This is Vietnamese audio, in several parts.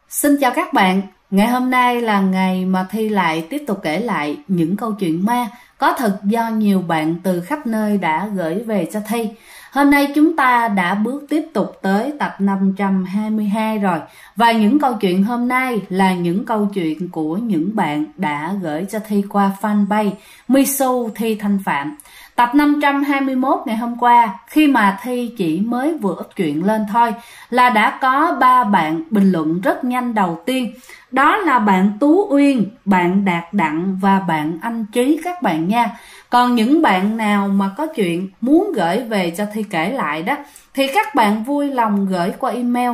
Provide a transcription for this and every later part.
Xin chào các bạn, ngày hôm nay là ngày mà Thi lại tiếp tục kể lại những câu chuyện ma có thật do nhiều bạn từ khắp nơi đã gửi về cho Thi. Hôm nay chúng ta đã bước tiếp tục tới tập 522 rồi. Và những câu chuyện hôm nay là những câu chuyện của những bạn đã gửi cho Thi qua fanpage Misu Thi Thanh Phạm. Tập 521 ngày hôm qua, khi mà Thi chỉ mới vừa up chuyện lên thôi là đã có 3 bạn bình luận rất nhanh đầu tiên. Đó là bạn Tú Uyên, bạn Đạt Đặng và bạn Anh Trí các bạn nha. Còn những bạn nào mà có chuyện muốn gửi về cho Thi kể lại đó thì các bạn vui lòng gửi qua email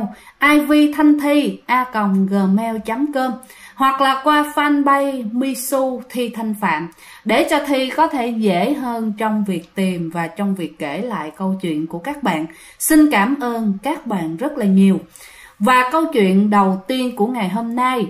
ivthanthi@gmail.com hoặc là qua fanpage Misu Thi Thanh Phạm để cho Thi có thể dễ hơn trong việc tìm và trong việc kể lại câu chuyện của các bạn. Xin cảm ơn các bạn rất là nhiều. Và câu chuyện đầu tiên của ngày hôm nay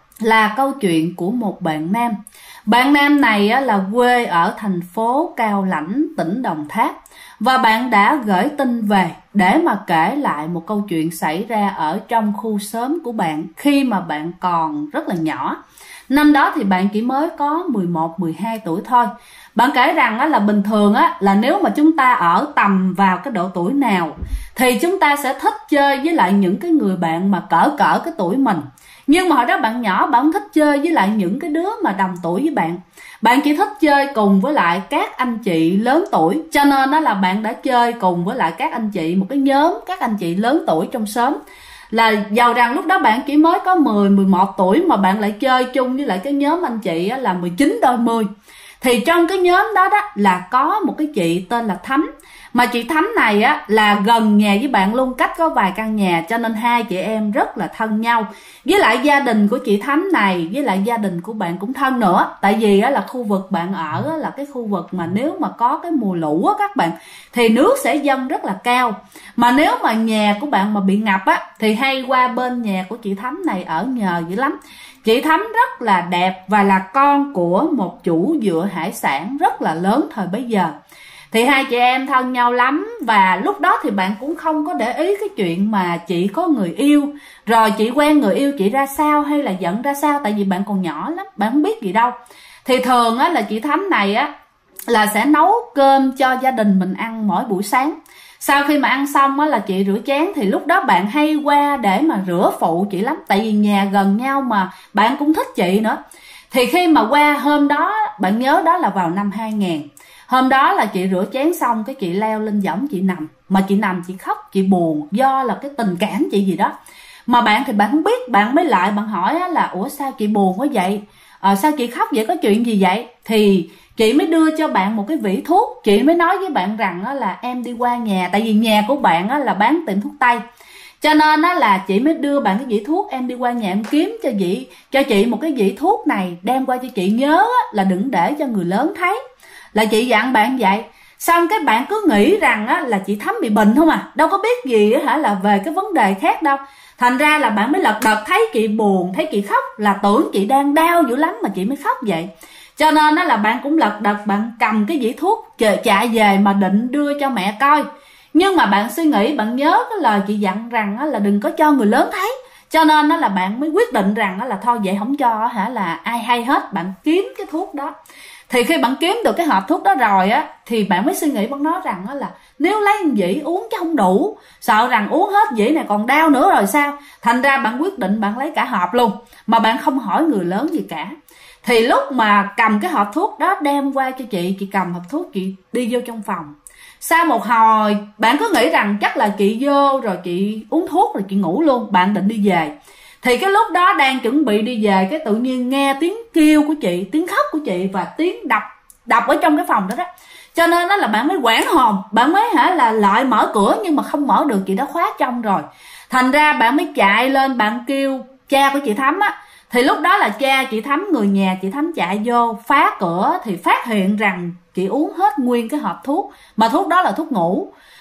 là câu chuyện của một bạn nam. Bạn nam này là quê ở thành phố Cao Lãnh, tỉnh Đồng Tháp. Và bạn đã gửi tin về để mà kể lại một câu chuyện xảy ra ở trong khu xóm của bạn khi mà bạn còn rất là nhỏ. Năm đó thì bạn chỉ mới có 11-12 tuổi thôi. Bạn kể rằng là bình thường là nếu mà chúng ta ở tầm vào cái độ tuổi nào thì chúng ta sẽ thích chơi với lại những cái người bạn mà cỡ cái tuổi mình. Nhưng mà hồi đó bạn nhỏ bạn thích chơi với lại những cái đứa mà đồng tuổi với bạn. Bạn chỉ thích chơi cùng với lại các anh chị lớn tuổi. Cho nên là bạn đã chơi cùng với lại các anh chị, một cái nhóm các anh chị lớn tuổi trong xóm. Là giàu rằng lúc đó bạn chỉ mới có 10-11 tuổi mà bạn lại chơi chung với lại cái nhóm anh chị là 19 đôi 10. Thì trong cái nhóm đó là có một cái chị tên là Thắm. Mà chị Thắm này là gần nhà với bạn luôn, cách có vài căn nhà, cho nên hai chị em rất là thân nhau. Với lại gia đình của chị Thắm này với lại gia đình của bạn cũng thân nữa. Tại vì là khu vực bạn ở là cái khu vực mà nếu mà có cái mùa lũ các bạn thì nước sẽ dâng rất là cao. Mà nếu mà nhà của bạn mà bị ngập thì hay qua bên nhà của chị Thắm này ở nhờ dữ lắm. Chị Thắm rất là đẹp và là con của một chủ vựa hải sản rất là lớn thời bấy giờ. Thì hai chị em thân nhau lắm. Và lúc đó thì bạn cũng không có để ý cái chuyện mà chị có người yêu, rồi chị quen người yêu chị ra sao hay là giận ra sao. Tại vì bạn còn nhỏ lắm, bạn không biết gì đâu. Thì thường là chị Thắm này là sẽ nấu cơm cho gia đình mình ăn mỗi buổi sáng. Sau khi mà ăn xong là chị rửa chén. Thì lúc đó bạn hay qua để mà rửa phụ chị lắm. Tại vì nhà gần nhau mà bạn cũng thích chị nữa. Thì khi mà qua hôm đó, bạn nhớ đó là vào năm 2000. Hôm đó là chị rửa chén xong cái chị leo lên võng chị nằm. Mà chị nằm chị khóc, chị buồn do là cái tình cảm chị gì đó. Mà bạn thì bạn không biết, bạn mới lại bạn hỏi là ủa sao chị buồn quá vậy? Sao chị khóc vậy, có chuyện gì vậy? Thì chị mới đưa cho bạn một cái vỉ thuốc. Chị mới nói với bạn rằng là em đi qua nhà. Tại vì nhà của bạn là bán tiệm thuốc tây. Cho nên là chị mới đưa bạn cái vỉ thuốc. Em đi qua nhà em kiếm cho chị một cái vỉ thuốc này, đem qua cho chị. Nhớ là đừng để cho người lớn thấy. Là chị dặn bạn vậy. Xong cái bạn cứ nghĩ rằng là chị Thắm bị bệnh không đâu có biết gì là về cái vấn đề khác đâu. Thành ra là bạn mới lật đật thấy chị buồn, thấy chị khóc là tưởng chị đang đau dữ lắm mà chị mới khóc vậy. Cho nên là bạn cũng lật đật bạn cầm cái vỉ thuốc chạy về mà định đưa cho mẹ coi. Nhưng mà bạn suy nghĩ, bạn nhớ cái lời chị dặn rằng là đừng có cho người lớn thấy. Cho nên là bạn mới quyết định rằng là thôi vậy không cho là ai hay hết. Bạn kiếm cái thuốc đó. Thì khi bạn kiếm được cái hộp thuốc đó rồi thì bạn mới suy nghĩ, bạn nói rằng là nếu lấy một dĩ uống chứ không đủ, sợ rằng uống hết dĩ này còn đau nữa rồi sao. Thành ra bạn quyết định bạn lấy cả hộp luôn, mà bạn không hỏi người lớn gì cả. Thì lúc mà cầm cái hộp thuốc đó đem qua cho chị cầm hộp thuốc chị đi vô trong phòng. Sau một hồi bạn cứ nghĩ rằng chắc là chị vô rồi chị uống thuốc rồi chị ngủ luôn, bạn định đi về. Thì cái lúc đó đang chuẩn bị đi về, cái tự nhiên nghe tiếng kêu của chị, tiếng khóc của chị và tiếng đập ở trong cái phòng đó. Cho nên là bạn mới hoảng hồn, bạn mới là lại mở cửa nhưng mà không mở được, chị đã khóa trong rồi. Thành ra bạn mới chạy lên bạn kêu cha của chị Thắm Thì lúc đó là cha chị Thắm, người nhà chị Thắm chạy vô phá cửa thì phát hiện rằng chị uống hết nguyên cái hộp thuốc, mà thuốc đó là thuốc ngủ.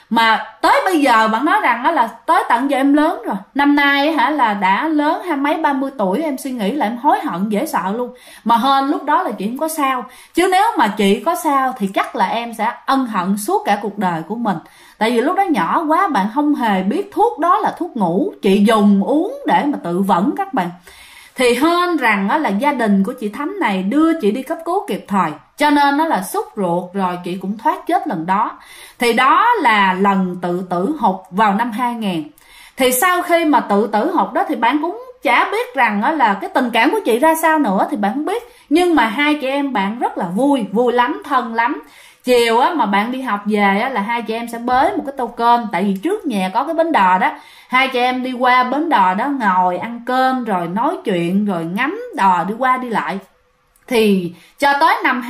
Mà tới bây giờ bạn nói rằng là tới tận giờ em lớn rồi, năm nay là đã lớn 20 30 tuổi, em suy nghĩ là em hối hận dễ sợ luôn. Mà hên lúc đó là chị không có sao, chứ nếu mà chị có sao thì chắc là em sẽ ân hận suốt cả cuộc đời của mình. Tại vì lúc đó nhỏ quá, bạn không hề biết thuốc đó là thuốc ngủ, chị dùng uống để mà tự vẫn các bạn. Thì hên rằng là gia đình của chị Thắm này đưa chị đi cấp cứu kịp thời, cho nên nó là sốt ruột rồi chị cũng thoát chết lần đó. Thì đó là lần tự tử hụt vào năm 2000. Thì sau khi mà tự tử hụt đó thì bạn cũng chả biết rằng là cái tình cảm của chị ra sao nữa, thì bạn không biết. Nhưng mà hai chị em bạn rất là vui lắm, thân lắm. Chiều mà bạn đi học về là hai chị em sẽ bới một cái tô cơm, tại vì trước nhà có cái bến đò đó, hai chị em đi qua bến đò đó ngồi ăn cơm rồi nói chuyện rồi ngắm đò đi qua đi lại. Thì cho tới năm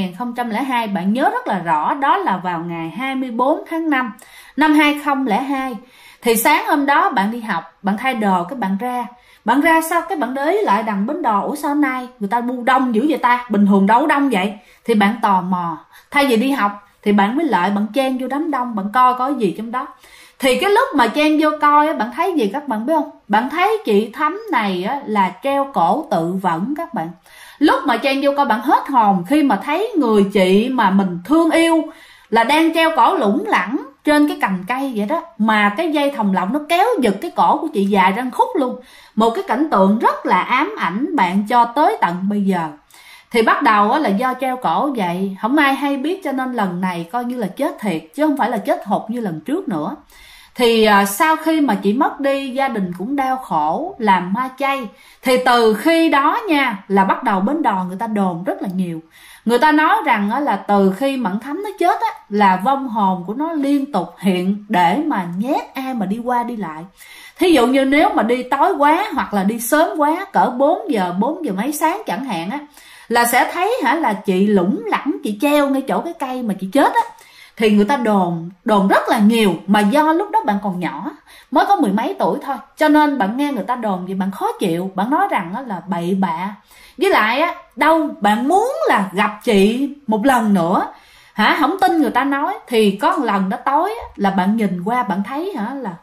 2002, bạn nhớ rất là rõ, đó là vào ngày 24 tháng 5 năm 2002. Thì sáng hôm đó bạn đi học, bạn thay đồ, cái bạn ra sao cái bạn để ý lại đằng bến đò, ủa sao hôm nay người ta bu đông dữ vậy ta, bình thường đâu đông vậy. Thì bạn tò mò, thay vì đi học thì bạn mới lại bạn chen vô đám đông, bạn coi có gì trong đó. Thì cái lúc mà chen vô coi bạn thấy gì các bạn biết không? Bạn thấy chị Thắm này là treo cổ tự vẫn các bạn. Lúc mà chen vô coi bạn hết hồn khi mà thấy người chị mà mình thương yêu là đang treo cổ lủng lẳng trên cái cành cây vậy đó, mà cái dây thòng lọng nó kéo giật cái cổ của chị dài ra khúc luôn. Một cái cảnh tượng rất là ám ảnh bạn cho tới tận bây giờ. Thì bắt đầu là do treo cổ vậy, không ai hay biết, cho nên lần này coi như là chết thiệt chứ không phải là chết hụt như lần trước nữa. Thì sau khi mà chị mất đi, gia đình cũng đau khổ, làm ma chay. Thì từ khi đó nha, là bắt đầu bến đò người ta đồn rất là nhiều. Người ta nói rằng là từ khi Mận Thắm nó chết là vong hồn của nó liên tục hiện để mà nhét ai mà đi qua đi lại. Thí dụ như nếu mà đi tối quá hoặc là đi sớm quá, cỡ 4 giờ mấy sáng chẳng hạn là sẽ thấy là chị lủng lẳng, chị treo ngay chỗ cái cây mà chị chết thì người ta đồn rất là nhiều. Mà do lúc đó bạn còn nhỏ, mới có 10 mấy tuổi thôi, cho nên bạn nghe người ta đồn vậy bạn khó chịu, bạn nói rằng là bậy bạ. Với lại đâu bạn muốn là gặp chị một lần nữa không tin người ta nói. Thì có một lần đó tối là bạn nhìn qua, bạn thấy là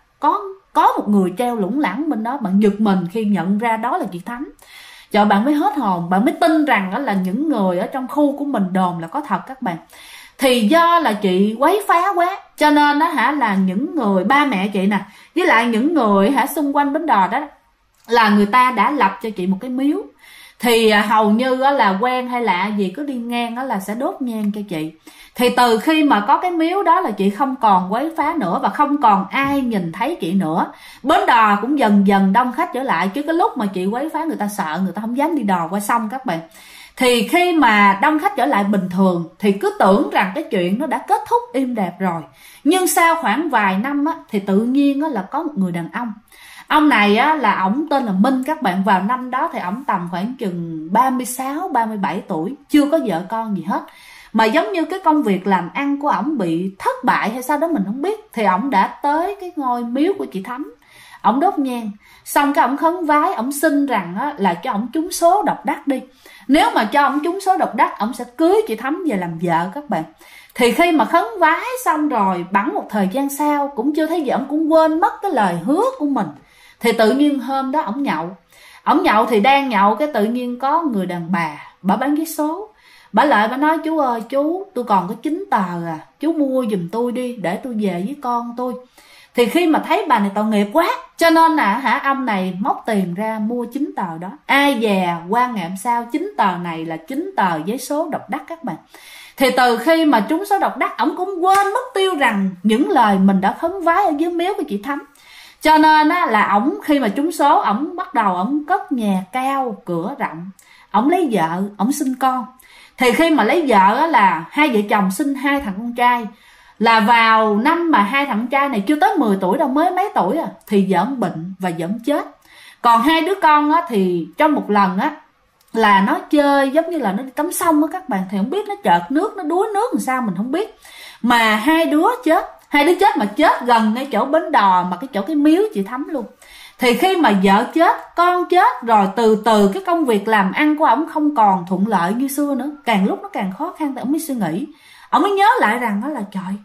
có một người treo lủng lẳng bên đó. Bạn giật mình khi nhận ra đó là chị Thắm. Cho bạn mới hết hồn, bạn mới tin rằng là những người ở trong khu của mình đồn là có thật các bạn. Thì do là chị quấy phá quá, cho nên là những người ba mẹ chị nè, với lại những người xung quanh bến đò đó là người ta đã lập cho chị một cái miếu. Thì hầu như là quen hay lạ gì cứ đi ngang là sẽ đốt nhang cho chị. Thì từ khi mà có cái miếu đó là chị không còn quấy phá nữa, và không còn ai nhìn thấy chị nữa. Bến đò cũng dần dần đông khách trở lại, chứ cái lúc mà chị quấy phá người ta sợ, người ta không dám đi đò qua sông các bạn. Thì khi mà đông khách trở lại bình thường thì cứ tưởng rằng cái chuyện nó đã kết thúc êm đẹp rồi. Nhưng sau khoảng vài năm thì tự nhiên là có một người đàn ông này là ổng tên là Minh các bạn. Vào năm đó thì ổng tầm khoảng chừng 36 37 tuổi, chưa có vợ con gì hết. Mà giống như cái công việc làm ăn của ổng bị thất bại hay sao đó mình không biết. Thì ổng đã tới cái ngôi miếu của chị Thắm, ổng đốt nhang, xong cái ổng khấn vái, ổng xin rằng là cho ổng trúng số độc đắc đi. Nếu mà cho ổng trúng số độc đắc, ổng sẽ cưới chị Thắm về làm vợ các bạn. Thì khi mà khấn vái xong rồi, bẵng một thời gian sau cũng chưa thấy gì, ổng cũng quên mất cái lời hứa của mình. Thì tự nhiên hôm đó ổng nhậu thì đang nhậu, cái tự nhiên có người đàn bà bán vé số. Bà lại bà nói: chú ơi chú, tôi còn có 9 tờ chú mua giùm tôi đi để tôi về với con tôi. Thì khi mà thấy bà này tội nghiệp quá, cho nên là ông này móc tiền ra mua 9 tờ đó. Ai dè qua ngày hôm sau 9 tờ này là 9 tờ giấy số độc đắc các bạn. Thì từ khi mà trúng số độc đắc, ổng cũng quên mất tiêu rằng những lời mình đã khấn vái ở dưới miếu của chị Thắm. Cho nên là ổng khi mà trúng số, ổng bắt đầu ổng cất nhà cao cửa rộng, ổng lấy vợ, ổng sinh con. Thì khi mà lấy vợ là hai vợ chồng sinh 2 thằng con trai. Là vào năm mà 2 thằng trai này chưa tới 10 tuổi đâu, mới mấy tuổi thì vợ ổng bệnh và vợ ổng chết. Còn 2 đứa con thì trong một lần là nó chơi giống như là nó đi tắm sông các bạn. Thì không biết nó chợt nước, nó đuối nước làm sao mình không biết. Mà hai đứa chết mà chết gần ngay chỗ bến đò, mà cái miếu chị Thắm luôn. Thì khi mà vợ chết, con chết rồi, từ từ cái công việc làm ăn của ổng không còn thuận lợi như xưa nữa. Càng lúc nó càng khó khăn, thì ổng mới suy nghĩ, ổng mới nhớ lại rằng là trời,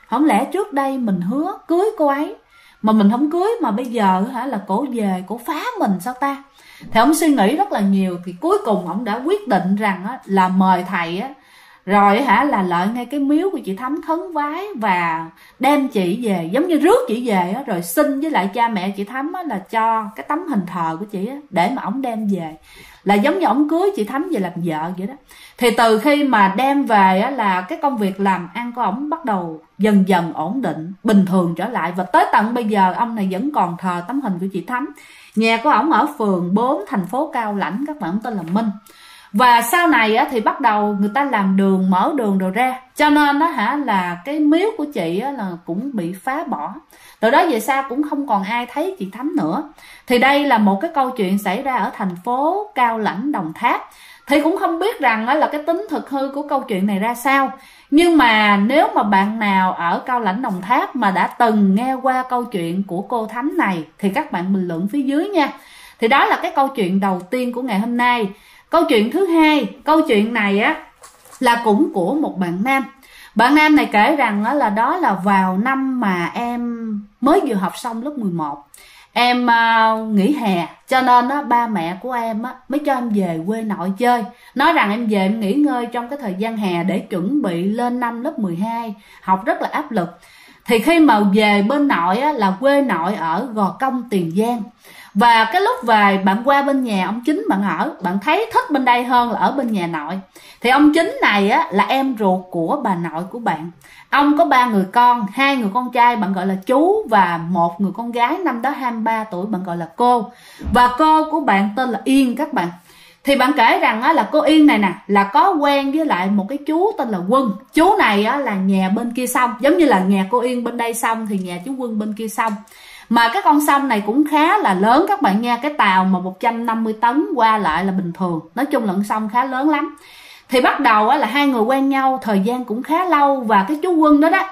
không lẽ trước đây mình hứa cưới cô ấy mà mình không cưới, mà bây giờ là cổ về cổ phá mình sao ta? Thì ông suy nghĩ rất là nhiều, thì cuối cùng ông đã quyết định rằng là mời thầy rồi là lợi ngay cái miếu của chị Thắm khấn vái và đem chị về, giống như rước chị về rồi xin với lại cha mẹ chị Thắm là cho cái tấm hình thờ của chị để mà ổng đem về, là giống như ổng cưới chị Thắm về làm vợ vậy đó. Thì từ khi mà đem về là cái công việc làm ăn của ổng bắt đầu dần dần ổn định, bình thường trở lại, và tới tận bây giờ ông này vẫn còn thờ tấm hình của chị Thắm. Nhà của ổng ở phường 4 thành phố Cao Lãnh, các bạn, tên là Minh. Và sau này thì bắt đầu người ta làm đường, mở đường rồi ra, cho nên là cái miếu của chị là cũng bị phá bỏ. Từ đó về sau cũng không còn ai thấy chị Thắm nữa. Thì đây là một cái câu chuyện xảy ra ở thành phố Cao Lãnh, Đồng Tháp. Thì cũng không biết rằng là cái tính thực hư của câu chuyện này ra sao. Nhưng mà nếu mà bạn nào ở Cao Lãnh, Đồng Tháp mà đã từng nghe qua câu chuyện của cô Thắm này thì các bạn bình luận phía dưới nha. Thì đó là cái câu chuyện đầu tiên của ngày hôm nay. Câu chuyện thứ hai, câu chuyện này là cũng của một bạn nam. Bạn nam này kể rằng là đó là vào năm mà em mới vừa học xong lớp 11. Em nghỉ hè, cho nên ba mẹ của em mới cho em về quê nội chơi. Nói rằng em về em nghỉ ngơi trong cái thời gian hè để chuẩn bị lên năm lớp 12, học rất là áp lực. Thì khi mà về bên nội là quê nội ở Gò Công, Tiền Giang. Và cái lúc về bạn qua bên nhà ông Chính bạn ở, bạn thấy thích bên đây hơn là ở bên nhà nội. Thì ông Chính này là em ruột của bà nội của bạn. Ông có 3 người con, 2 người con trai bạn gọi là chú, và 1 người con gái năm đó 23 tuổi bạn gọi là cô. Và cô của bạn tên là Yên, các bạn. Thì bạn kể rằng là cô Yên này nè là có quen với lại một cái chú tên là Quân. Chú này là nhà bên kia sông, giống như là nhà cô Yên bên đây sông thì nhà chú Quân bên kia sông. Mà cái con sông này cũng khá là lớn các bạn nha. Cái tàu mà 150 tấn qua lại là bình thường. Nói chung là con sông khá lớn lắm. Thì bắt đầu là hai người quen nhau thời gian cũng khá lâu. Và cái chú Quân đó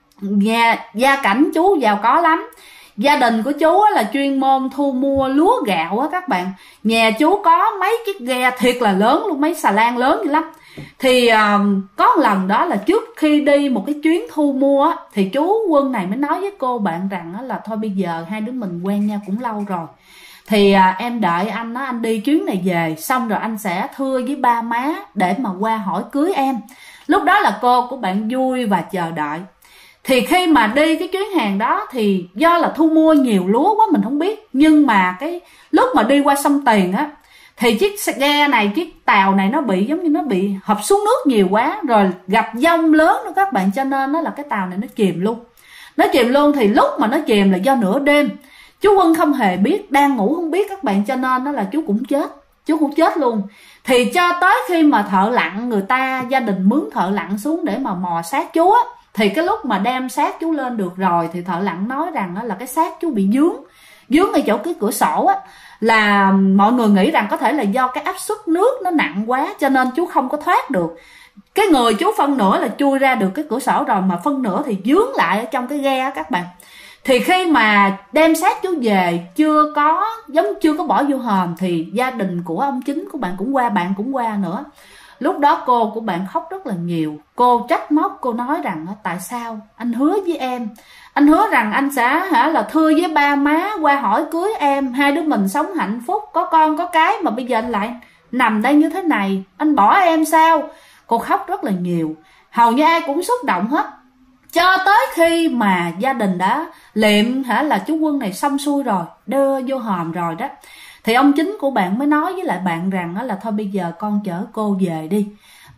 gia cảnh chú giàu có lắm. Gia đình của chú là chuyên môn thu mua lúa gạo các bạn. Nhà chú có mấy chiếc ghe thiệt là lớn luôn, mấy xà lan lớn vậy lắm. Thì có một lần đó là trước khi đi một cái chuyến thu mua thì chú Quân này mới nói với cô bạn rằng là thôi bây giờ hai đứa mình quen nhau cũng lâu rồi, thì em đợi anh đi chuyến này về xong rồi anh sẽ thưa với ba má để mà qua hỏi cưới em. Lúc đó là cô của bạn vui và chờ đợi. Thì khi mà đi cái chuyến hàng đó thì do là thu mua nhiều lúa quá mình không biết, nhưng mà cái lúc mà đi qua sông Tiền thì chiếc ghe này, chiếc tàu này nó bị giống như nó bị hụp xuống nước nhiều quá, rồi gặp dông lớn nữa các bạn, cho nên nó là cái tàu này nó chìm luôn. Nó chìm luôn thì lúc mà nó chìm là do nửa đêm. Chú Quân không hề biết, đang ngủ không biết các bạn, cho nên nó là chú cũng chết. Chú cũng chết luôn. Thì cho tới khi mà thợ lặn, người ta gia đình mướn thợ lặn xuống để mà mò xác chú thì cái lúc mà đem xác chú lên được rồi thì thợ lặn nói rằng là cái xác chú bị dướng ngay chỗ cái cửa sổ là mọi người nghĩ rằng có thể là do cái áp suất nước nó nặng quá cho nên chú không có thoát được. Cái người chú phân nửa là chui ra được cái cửa sổ rồi, mà phân nửa thì dướng lại ở trong cái ghe các bạn. Thì khi mà đem xác chú về chưa có bỏ vô hòm thì gia đình của ông Chính của bạn cũng qua nữa. Lúc đó cô của bạn khóc rất là nhiều. Cô trách móc, cô nói rằng tại sao anh hứa với em, anh hứa rằng anh sẽ là thưa với ba má qua hỏi cưới em, hai đứa mình sống hạnh phúc có con có cái, mà bây giờ anh lại nằm đây như thế này, anh bỏ em sao? Cô khóc rất là nhiều, hầu như ai cũng xúc động hết. Cho tới khi mà gia đình đã liệm là chú Quân này xong xuôi rồi, đưa vô hòm rồi đó, thì ông Chính của bạn mới nói với lại bạn rằng là thôi bây giờ con chở cô về đi.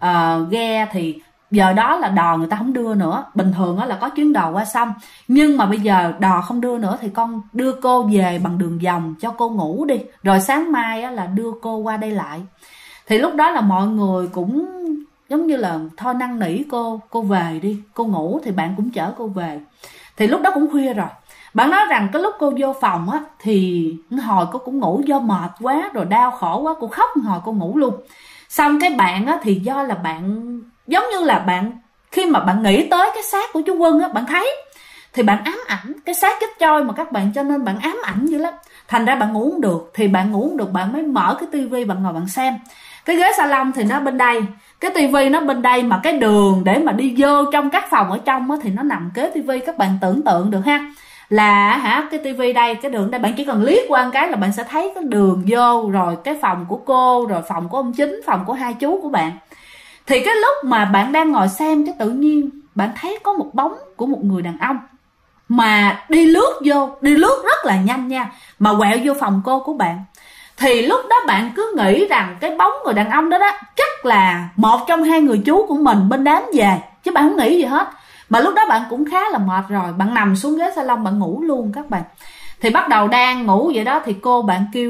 Ghe thì giờ đó là đò người ta không đưa nữa, bình thường là có chuyến đò qua sông, nhưng mà bây giờ đò không đưa nữa thì con đưa cô về bằng đường vòng cho cô ngủ đi, rồi sáng mai là đưa cô qua đây lại. Thì lúc đó là mọi người cũng giống như là thôi năn nỉ cô về đi, cô ngủ, thì bạn cũng chở cô về. Thì lúc đó cũng khuya rồi. Bạn nói rằng cái lúc cô vô phòng thì hồi cô cũng ngủ, do mệt quá rồi đau khổ quá, cô khóc hồi cô ngủ luôn. Xong cái bạn thì do là bạn giống như là bạn khi mà bạn nghĩ tới cái xác của chú Quân bạn thấy thì bạn ám ảnh cái xác chết trôi mà các bạn, cho nên bạn ám ảnh dữ lắm. Thành ra bạn ngủ không được, thì bạn ngủ không được, bạn mới mở cái tivi bạn ngồi bạn xem. Cái ghế salon thì nó bên đây, Cái tivi nó bên đây mà cái đường để mà đi vô trong các phòng ở trong á, thì nó nằm kế tivi. Các bạn tưởng tượng được ha, là cái tivi đây, cái đường đây, bạn chỉ cần liếc qua một cái là bạn sẽ thấy cái đường vô, rồi cái phòng của cô, rồi phòng của ông Chính, phòng của hai chú của bạn. Thì cái lúc mà bạn đang ngồi xem, cái tự nhiên bạn thấy có một bóng của một người đàn ông mà đi lướt rất là nhanh nha, mà quẹo vô phòng cô của bạn. Thì lúc đó bạn cứ nghĩ rằng cái bóng người đàn ông đó chắc là một trong hai người chú của mình bên đám về, chứ bạn không nghĩ gì hết. Mà lúc đó bạn cũng khá là mệt rồi, bạn nằm xuống ghế salon bạn ngủ luôn các bạn. Thì bắt đầu đang ngủ vậy đó, thì cô bạn kêu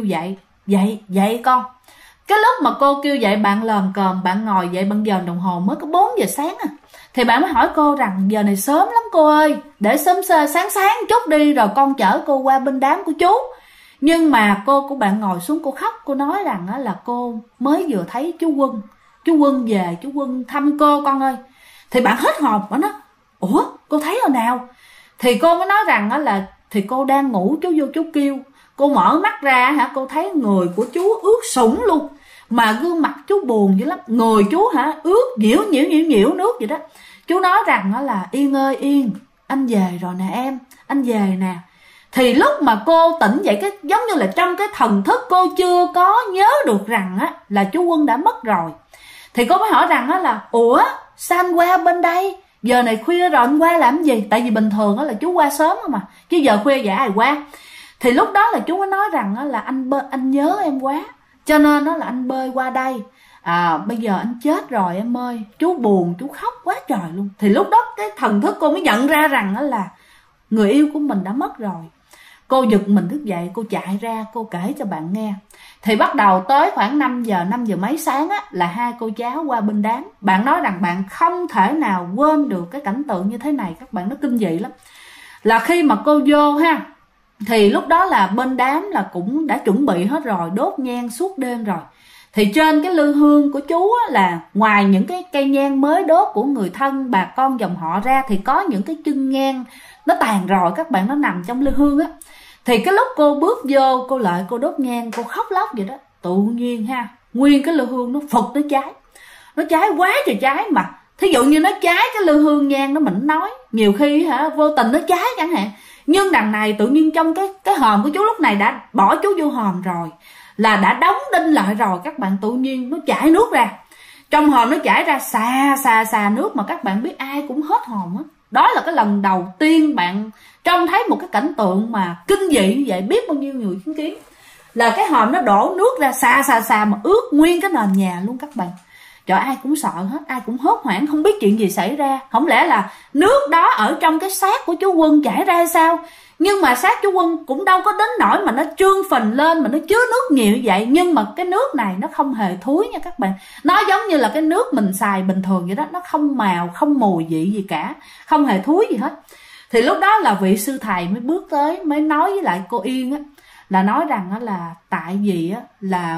dậy con. Cái lúc mà cô kêu dậy, bạn lờm cờm, bạn ngồi dậy, bạn giờ đồng hồ mới có 4 giờ sáng à. Thì bạn mới hỏi cô rằng giờ này sớm lắm cô ơi, để sớm sáng chút đi, rồi con chở cô qua bên đám của chú. Nhưng mà cô của bạn ngồi xuống, cô khóc, cô nói rằng là cô mới vừa thấy chú Quân về, chú Quân thăm cô con ơi. Thì bạn hết hồn, bạn nói ủa cô thấy hồi nào? Thì cô mới nói rằng là thì cô đang ngủ, chú vô chú kêu, cô mở mắt ra cô thấy người của chú ướt sũng luôn, mà gương mặt chú buồn dữ lắm, người chú ướt nhiễu nước vậy đó. Chú nói rằng là Yên ơi Yên, anh về rồi nè em, anh về nè. Thì lúc mà cô tỉnh dậy, cái giống như là trong cái thần thức cô chưa có nhớ được rằng là chú Quân đã mất rồi. Thì cô mới hỏi rằng là ủa sao anh qua bên đây, giờ này khuya rồi anh qua làm gì? Tại vì bình thường là chú qua sớm mà, chứ giờ khuya vậy ai qua. Thì lúc đó là chú mới nói rằng là anh nhớ em quá, cho nên là anh bơi qua đây. Bây giờ anh chết rồi em ơi, chú buồn, chú khóc quá trời luôn. Thì lúc đó cái thần thức cô mới nhận ra rằng là người yêu của mình đã mất rồi. Cô giật mình thức dậy, cô chạy ra, cô kể cho bạn nghe. Thì bắt đầu tới khoảng 5 giờ mấy sáng là hai cô cháu qua bên đám. Bạn nói rằng bạn không thể nào quên được cái cảnh tượng như thế này, các bạn, nó kinh dị lắm. Là khi mà cô vô thì lúc đó là bên đám là cũng đã chuẩn bị hết rồi, đốt nhang suốt đêm rồi. Thì trên cái lư hương của chú là ngoài những cái cây nhang mới đốt của người thân, bà con dòng họ ra, thì có những cái chân nhang nó tàn rồi các bạn, nó nằm trong lư hương á. Thì cái lúc cô bước vô, cô lại cô đốt nhang, cô khóc lóc vậy đó, tự nhiên nguyên cái lư hương nó phụt, nó cháy quá trời cháy. Mà thí dụ như nó cháy cái lư hương nhang đó, mình nói nhiều khi vô tình nó cháy chẳng hạn. Nhưng đằng này tự nhiên trong cái hòm của chú lúc này đã bỏ chú vô hòm rồi, là đã đóng đinh lại rồi các bạn. Tự nhiên nó chảy nước ra, trong hòm nó chảy ra xà nước, mà các bạn biết ai cũng hết hồn á. Đó là cái lần đầu tiên bạn trông thấy một cái cảnh tượng mà kinh dị như vậy, biết bao nhiêu người chứng kiến. Là cái hòm nó đổ nước ra xà mà ướt nguyên cái nền nhà luôn các bạn. Trời, ai cũng sợ hết, ai cũng hốt hoảng, không biết chuyện gì xảy ra. Không lẽ là nước đó ở trong cái xác của chú Quân chảy ra hay sao? Nhưng mà xác chú Quân cũng đâu có đến nỗi mà nó trương phình lên mà nó chứa nước nhiều như vậy. Nhưng mà cái nước này nó không hề thúi nha các bạn. Nó giống như là cái nước mình xài bình thường vậy đó. Nó không màu, không mùi vị gì cả, không hề thúi gì hết. Thì lúc đó là vị sư thầy mới bước tới, mới nói với lại cô Yên á, là nói rằng là tại vì á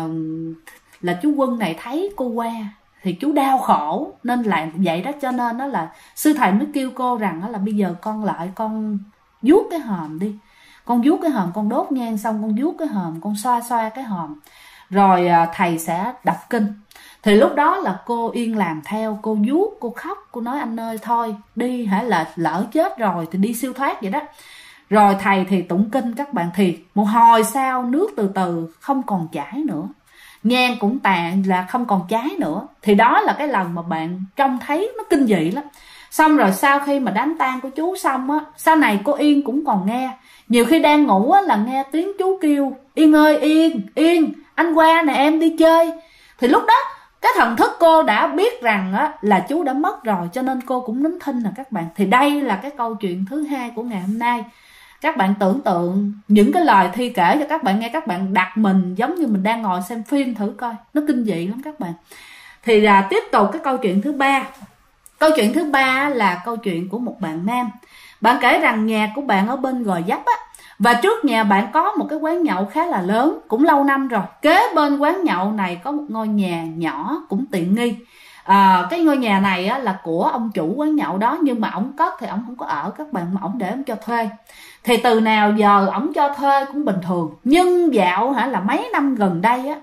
là chú Quân này thấy cô qua thì chú đau khổ nên là vậy đó. Cho nên đó là sư thầy mới kêu cô rằng là bây giờ con lại con vuốt cái hòm đi, con vuốt cái hòm, con đốt nhang xong con vuốt cái hòm, con xoa cái hòm, rồi thầy sẽ đọc kinh. Thì lúc đó là cô Yên làm theo, cô vuốt, cô khóc, cô nói anh ơi thôi đi, là lỡ chết rồi thì đi siêu thoát vậy đó. Rồi thầy thì tụng kinh các bạn. Thì một hồi sau nước từ từ không còn chảy nữa, nhang cũng tàn là không còn cháy nữa. Thì đó là cái lần mà bạn trông thấy nó kinh dị lắm. Xong rồi sau khi mà đám tang của chú xong á, sau này cô Yên cũng còn nghe, nhiều khi đang ngủ á là nghe tiếng chú kêu Yên ơi Yên, anh qua nè em đi chơi. Thì lúc đó cái thần thức cô đã biết rằng á là chú đã mất rồi, cho nên cô cũng nín thinh nè các bạn. Thì đây là cái câu chuyện thứ hai của ngày hôm nay. Các bạn tưởng tượng những cái lời Thi kể cho các bạn nghe, các bạn đặt mình giống như mình đang ngồi xem phim thử coi, nó kinh dị lắm các bạn. Thì tiếp tục cái câu chuyện thứ ba. Câu chuyện thứ ba là câu chuyện của một bạn nam. Bạn kể rằng nhà của bạn ở bên Gò Vấp á, và trước nhà bạn có một cái quán nhậu khá là lớn, cũng lâu năm rồi. Kế bên quán nhậu này có một ngôi nhà nhỏ cũng tiện nghi. Cái ngôi nhà này á, là của ông chủ quán nhậu đó, nhưng mà ổng cất thì ổng không có ở các bạn, mà ổng để ổng cho thuê. Thì từ nào giờ ổng cho thuê cũng bình thường. Nhưng dạo là mấy năm gần đây á,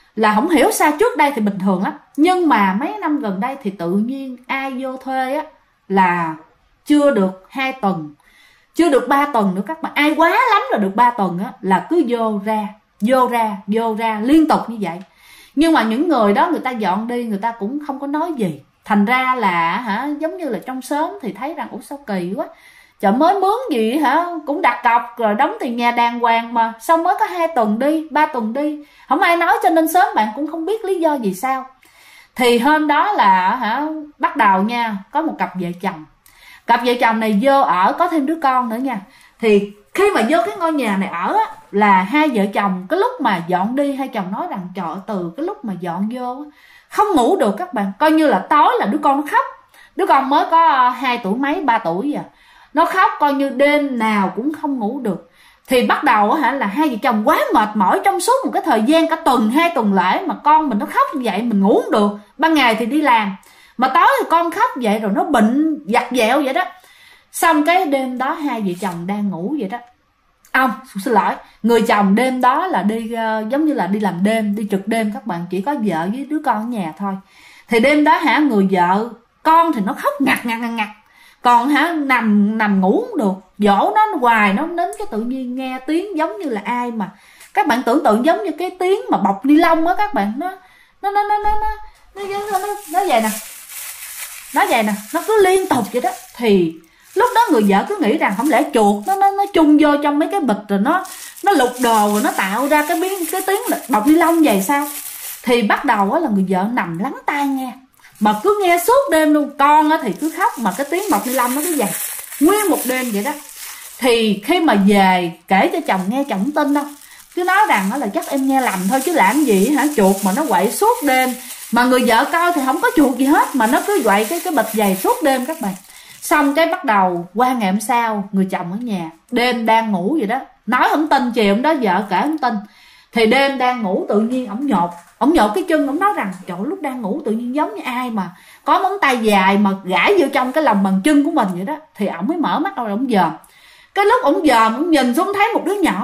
là không hiểu sao trước đây thì bình thường lắm, nhưng mà mấy năm gần đây thì tự nhiên ai vô thuê á là chưa được 2 tuần, chưa được 3 tuần nữa các bạn, ai quá lắm là được 3 tuần á là cứ vô ra liên tục như vậy. Nhưng mà những người đó người ta dọn đi, người ta cũng không có nói gì, thành ra là giống như là trong xóm thì thấy rằng ủa sao kỳ quá, chợ mới mướn gì cũng đặt cọc rồi đóng tiền nhà đàng hoàng mà sao mới có 2 tuần đi, 3 tuần đi, không ai nói, cho nên xóm bạn cũng không biết lý do gì sao. Thì hôm đó là bắt đầu nha, có một cặp vợ chồng này vô ở, có thêm đứa con nữa nha. Thì khi mà vô cái ngôi nhà này ở á, là hai vợ chồng cái lúc mà dọn đi, hai chồng nói rằng trời ơi, từ cái lúc mà dọn vô không ngủ được các bạn, coi như là tối là đứa con nó khóc, đứa con mới có 2 tuổi mấy 3 tuổi à, nó khóc coi như đêm nào cũng không ngủ được. Thì bắt đầu là hai vợ chồng quá mệt mỏi trong suốt một cái thời gian cả tuần 2 tuần lễ mà con mình nó khóc như vậy mình ngủ không được, ban ngày thì đi làm mà tối thì con khóc vậy rồi nó bệnh vặt vẹo vậy đó. Xong cái đêm đó hai vợ chồng đang ngủ vậy đó, xin lỗi, người chồng đêm đó là đi giống như là đi làm đêm, đi trực đêm các bạn, chỉ có vợ với đứa con ở nhà thôi. Thì đêm đó người vợ con thì nó khóc ngặt, còn nằm ngủ không được, dỗ nó hoài, nó đến cái tự nhiên nghe tiếng giống như là ai mà các bạn tưởng tượng giống như cái tiếng mà bọc ni lông á các bạn, nó vậy nè, nó cứ liên tục vậy đó. Thì lúc đó người vợ cứ nghĩ rằng không lẽ chuột nó chung vô trong mấy cái bịch rồi nó lục đồ rồi nó tạo ra cái tiếng là bọc ni lông vậy sao. Thì bắt đầu là người vợ nằm lắng tai nghe, mà cứ nghe suốt đêm luôn, con thì cứ khóc mà cái tiếng bọc ni lông nó cứ vậy nguyên một đêm vậy đó. Thì khi mà về kể cho chồng nghe, chồng không tin đâu, cứ nói rằng là chắc em nghe lầm thôi chứ làm gì chuột mà nó quậy suốt đêm. Mà người vợ coi thì không có chuột gì hết mà nó cứ quậy cái bịch giày suốt đêm các bạn. Xong cái bắt đầu qua ngày hôm sau, người chồng ở nhà đêm đang ngủ vậy đó, nói không tin, chiều hôm đó vợ kể không tin. Thì đêm đang ngủ tự nhiên ổng nhột cái chân, ổng nói rằng trời, lúc đang ngủ tự nhiên giống như ai mà có móng tay dài mà gãi vô trong cái lòng bàn chân của mình vậy đó. Thì ổng mới mở mắt rồi ổng dòm, cái lúc ổng dòm ổng nhìn xuống thấy một đứa nhỏ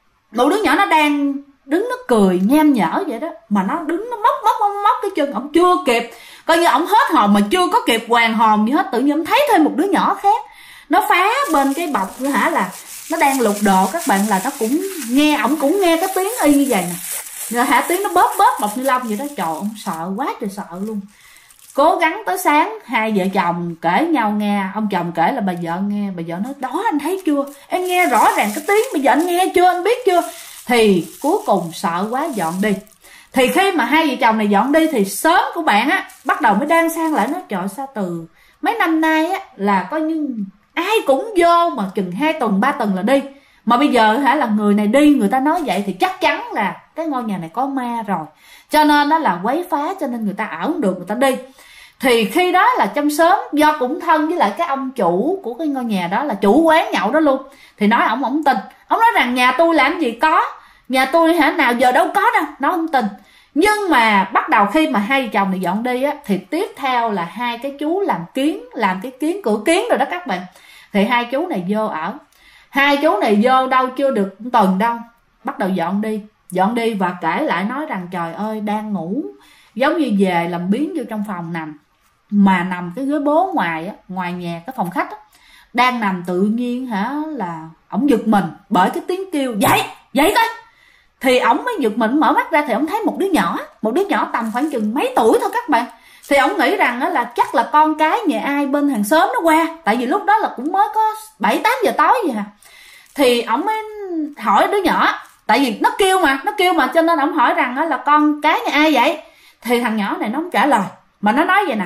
nó đang đứng nó cười nhem nhở vậy đó, mà nó đứng nó móc cái chân, ổng chưa kịp coi như ổng hết hồn mà chưa có kịp hoàn hồn gì hết, tự nhiên ổng thấy thêm một đứa nhỏ khác nó phá bên cái bọc là nó đang lục đồ các bạn, là nó cũng nghe, ổng cũng nghe cái tiếng y như vậy nè, tiếng nó bóp bọc ni lông vậy đó. Trời, ông sợ quá trời sợ luôn. Cố gắng tới sáng hai vợ chồng kể nhau nghe, ông chồng kể là bà vợ nghe, bà vợ nói đó anh thấy chưa, em nghe rõ ràng cái tiếng, bây giờ anh nghe chưa, anh biết chưa. Thì cuối cùng sợ quá dọn đi. Thì khi mà hai vợ chồng này dọn đi thì xóm của bạn bắt đầu mới đang sang lại, nói trời sao từ mấy năm nay là coi như ai cũng vô mà chừng 2 tuần 3 tuần là đi, mà bây giờ là người này đi, người ta nói vậy thì chắc chắn là cái ngôi nhà này có ma rồi, cho nên đó là quấy phá, cho nên người ta ở không được, người ta đi. Thì khi đó là trong xóm do cũng thân với lại cái ông chủ của cái ngôi nhà đó, là chủ quán nhậu đó luôn, thì nói ổng không tin, ổng nói rằng nhà tôi làm gì có, nhà tôi nào giờ đâu có đâu, nó không tin. Nhưng mà bắt đầu khi mà hai vợ chồng này dọn đi thì tiếp theo là hai cái chú làm cái kiến, cửa kiến rồi đó các bạn. Thì hai chú này vô ở, hai chú này vô đâu chưa được tuần đâu, bắt đầu dọn đi và kể lại nói rằng trời ơi đang ngủ giống như về làm biến vô trong phòng nằm, mà nằm cái ghế bố ngoài nhà cái phòng khách đang nằm tự nhiên là ổng giật mình bởi cái tiếng kêu dậy coi. Thì ổng mới giật mình mở mắt ra thì ổng thấy một đứa nhỏ tầm khoảng chừng mấy tuổi thôi các bạn. Thì ổng nghĩ rằng là chắc là con cái nhà ai bên hàng xóm nó qua, tại vì lúc đó là cũng mới có 7-8 giờ tối vậy hả. Thì ổng mới hỏi đứa nhỏ, tại vì nó kêu mà cho nên ổng hỏi rằng là con cái nhà ai vậy. Thì thằng nhỏ này nó không trả lời, mà nó nói vậy nè,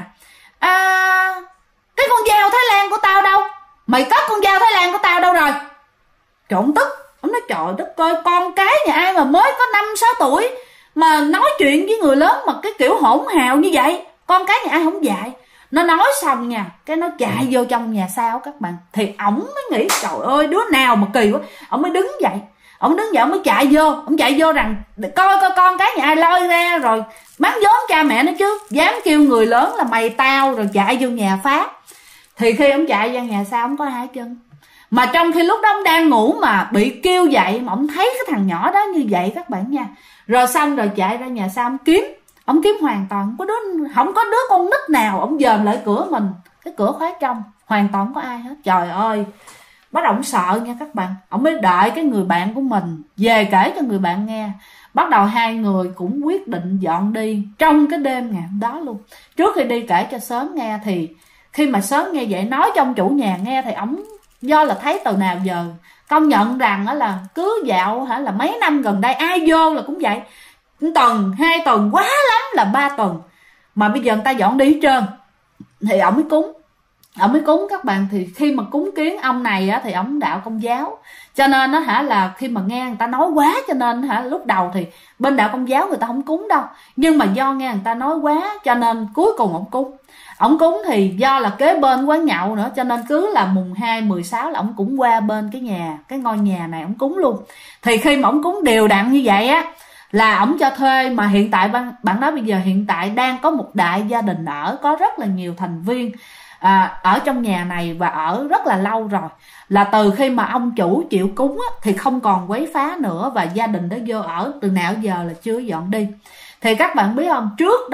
cái con dao Thái Lan của tao đâu, mày cất con dao Thái Lan của tao đâu rồi. Trộn tức, ông nói trời đất ơi, con cái nhà ai mà mới có 5-6 tuổi mà nói chuyện với người lớn mà cái kiểu hỗn hào như vậy, con cái nhà ai không dạy. Nó nói xong nha, cái nó chạy vô trong nhà sau các bạn. Thì ổng mới nghĩ trời ơi đứa nào mà kỳ quá, ổng mới đứng dậy, ổng mới chạy vô rằng coi con cái nhà ai lôi ra rồi mắng vốn cha mẹ nó chứ, dám kêu người lớn là mày tao, rồi chạy vô nhà phá. Thì khi ổng chạy ra nhà sau ổng có 2 chân, Mà trong khi lúc đó ông đang ngủ mà bị kêu dậy, mà ông thấy cái thằng nhỏ đó như vậy các bạn nha. Rồi xong rồi chạy ra nhà sau ông kiếm hoàn toàn không có đứa con nít nào. Ông dòm lại cửa mình, cái cửa khóa trong, hoàn toàn không có ai hết. Trời ơi, bắt đầu ông sợ nha các bạn. Ông mới đợi cái người bạn của mình về kể cho người bạn nghe. Bắt đầu hai người cũng quyết định dọn đi trong cái đêm ngày hôm đó luôn. Trước khi đi kể cho Sớm nghe, thì khi mà Sớm nghe vậy nói cho ông chủ nhà nghe, thì ổng do là thấy từ nào giờ công nhận rằng là cứ dạo là mấy năm gần đây ai vô là cũng vậy, tuần 2 tuần, quá lắm là 3 tuần, mà bây giờ người ta dọn đi hết trơn. Thì ổng mới cúng các bạn. Thì khi mà cúng kiến ông này á, thì ổng đạo Công giáo, cho nên nó là khi mà nghe người ta nói quá, cho nên lúc đầu thì bên đạo Công giáo người ta không cúng đâu, nhưng mà do nghe người ta nói quá cho nên cuối cùng ổng cúng. Thì do là kế bên quán nhậu nữa, cho nên cứ là mùng 2, 16 là ổng cũng qua bên cái ngôi nhà này ổng cúng luôn. Thì khi mà ổng cúng đều đặn như vậy á, là ổng cho thuê. Mà hiện tại bạn nói bây giờ hiện tại đang có một đại gia đình ở, có rất là nhiều thành viên ở trong nhà này và ở rất là lâu rồi. Là từ khi mà ông chủ chịu cúng á, thì không còn quấy phá nữa, và gia đình đó vô ở từ nào giờ là chưa dọn đi. Thì các bạn biết không, trước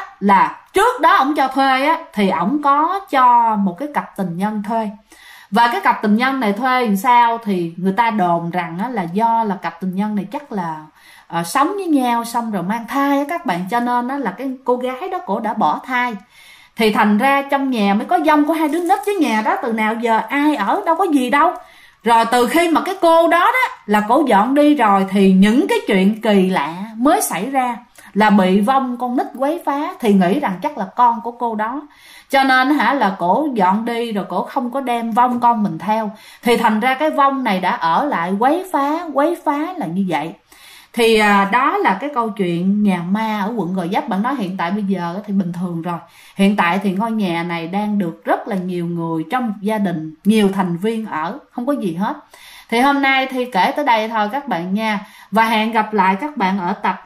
đó ổng cho thuê á, thì ổng có cho một cái cặp tình nhân thuê. Và cái cặp tình nhân này thuê làm sao thì người ta đồn rằng á, là do là cặp tình nhân này chắc là sống với nhau xong rồi mang thai á các bạn, cho nên á, là cái cô gái đó cổ đã bỏ thai. Thì thành ra trong nhà mới có dông của 2 đứa nít, chứ nhà đó từ nào giờ ai ở, đâu có gì đâu. Rồi từ khi mà cái cô đó là cổ dọn đi rồi, thì những cái chuyện kỳ lạ mới xảy ra, là bị vong con nít quấy phá. Thì nghĩ rằng chắc là con của cô đó, cho nên là cổ dọn đi rồi cổ không có đem vong con mình theo. Thì thành ra cái vong này đã ở lại quấy phá là như vậy. Thì đó là cái câu chuyện nhà ma ở quận Gò Vấp. Bạn nói hiện tại bây giờ thì bình thường rồi. Hiện tại thì ngôi nhà này đang được rất là nhiều người trong một gia đình, nhiều thành viên ở, không có gì hết. Thì hôm nay thì kể tới đây thôi các bạn nha. Và hẹn gặp lại các bạn ở tập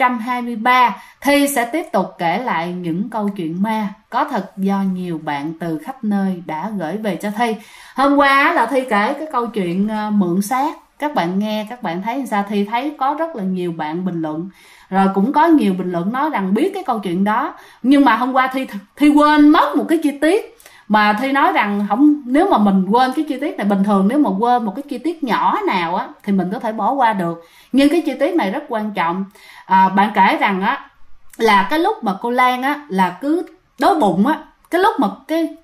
523. Thi sẽ tiếp tục kể lại những câu chuyện ma có thật do nhiều bạn từ khắp nơi đã gửi về cho Thi. Hôm qua là Thi kể cái câu chuyện mượn xác. Các bạn nghe, các bạn thấy sao? Thì thấy có rất là nhiều bạn bình luận. Rồi cũng có nhiều bình luận nói rằng biết cái câu chuyện đó. Nhưng mà hôm qua Thi quên mất một cái chi tiết. Mà Thi nói rằng nếu mà mình quên cái chi tiết này, bình thường nếu mà quên một cái chi tiết nhỏ nào á thì mình có thể bỏ qua được. Nhưng cái chi tiết này rất quan trọng. Bạn kể rằng á là cái lúc mà cô Lan á là cứ đói bụng á, cái lúc mà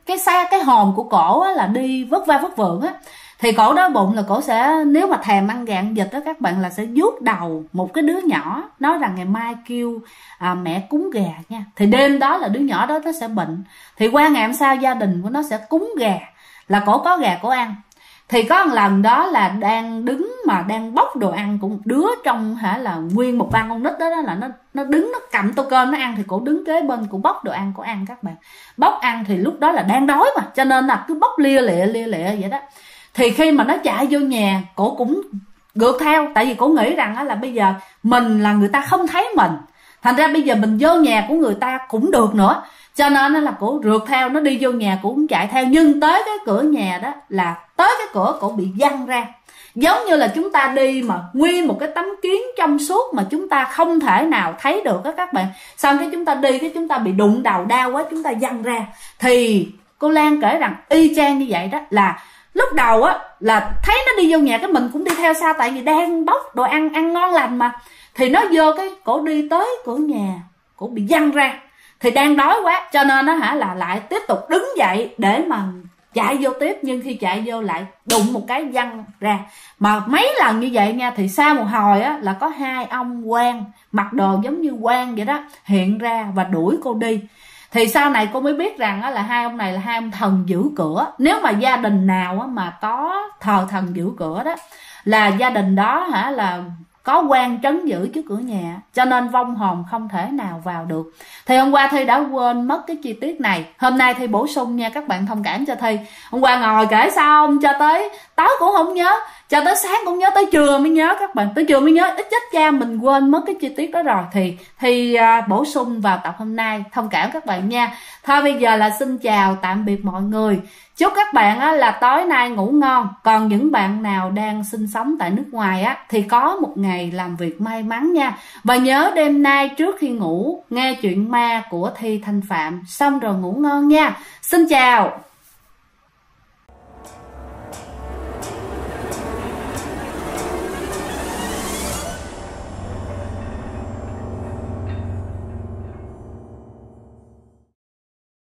cái hồn của cổ á là đi vất vưởng á, thì cổ đói bụng là cổ sẽ, nếu mà thèm ăn gà ăn vịt đó các bạn, là sẽ vuốt đầu một cái đứa nhỏ, nói rằng ngày mai kêu mẹ cúng gà nha. Thì đêm đó là đứa nhỏ đó nó sẽ bệnh. Thì qua ngày hôm sau gia đình của nó sẽ cúng gà, là cổ có gà cổ ăn. Thì có một lần đó là đang đứng mà đang bóc đồ ăn, cũng đứa trong là nguyên một ban con nít đó là nó đứng nó cầm tô cơm nó ăn, thì cổ đứng kế bên cổ bóc đồ ăn cổ ăn các bạn. Bóc ăn thì lúc đó là đang đói mà, cho nên là cứ bóc lia lịa vậy đó. Thì khi mà nó chạy vô nhà, cổ cũng gượt theo, tại vì cổ nghĩ rằng là bây giờ mình là người ta không thấy mình, thành ra bây giờ mình vô nhà của người ta cũng được nữa, cho nên là cổ rượt theo, nó đi vô nhà cổ cũng chạy theo. Nhưng tới cái cửa nhà đó, là tới cái cửa cổ bị văng ra, giống như là chúng ta đi mà nguyên một cái tấm kiến trong suốt mà chúng ta không thể nào thấy được đó các bạn. Xong cái chúng ta đi, cái chúng ta bị đụng đầu đau quá, chúng ta văng ra. Thì cô Lan kể rằng y chang như vậy đó, là lúc đầu á là thấy nó đi vô nhà, cái mình cũng đi theo sau, tại vì đang bóc đồ ăn ngon lành mà. Thì nó vô cái cổ đi tới cửa nhà, cổ bị văng ra. Thì đang đói quá, cho nên nó là lại tiếp tục đứng dậy để mà chạy vô tiếp. Nhưng khi chạy vô lại đụng một cái văng ra. Mà mấy lần như vậy nha, thì sau một hồi á là có 2 ông quan mặc đồ giống như quan vậy đó hiện ra và đuổi cô đi. Thì sau này cô mới biết rằng là 2 ông này là 2 ông thần giữ cửa. Nếu mà gia đình nào mà có thờ thần giữ cửa đó, là gia đình đó là có quan trấn giữ trước cửa nhà, cho nên vong hồn không thể nào vào được. Thì hôm qua Thi đã quên mất cái chi tiết này, hôm nay Thi bổ sung nha, các bạn thông cảm cho Thi. Hôm qua ngồi kể xong cho tới tối cũng không nhớ. cho tới sáng cũng nhớ, tới trưa mới nhớ các bạn, tới trưa mới nhớ, ít chết cha mình quên mất cái chi tiết đó rồi, thì bổ sung vào tập hôm nay, thông cảm các bạn nha. Thôi bây giờ là xin chào tạm biệt mọi người, chúc các bạn là tối nay ngủ ngon. Còn những bạn nào đang sinh sống tại nước ngoài thì có một ngày làm việc may mắn nha. Và nhớ đêm nay trước khi ngủ nghe chuyện ma của Thi Thanh Phạm xong rồi ngủ ngon nha. Xin chào.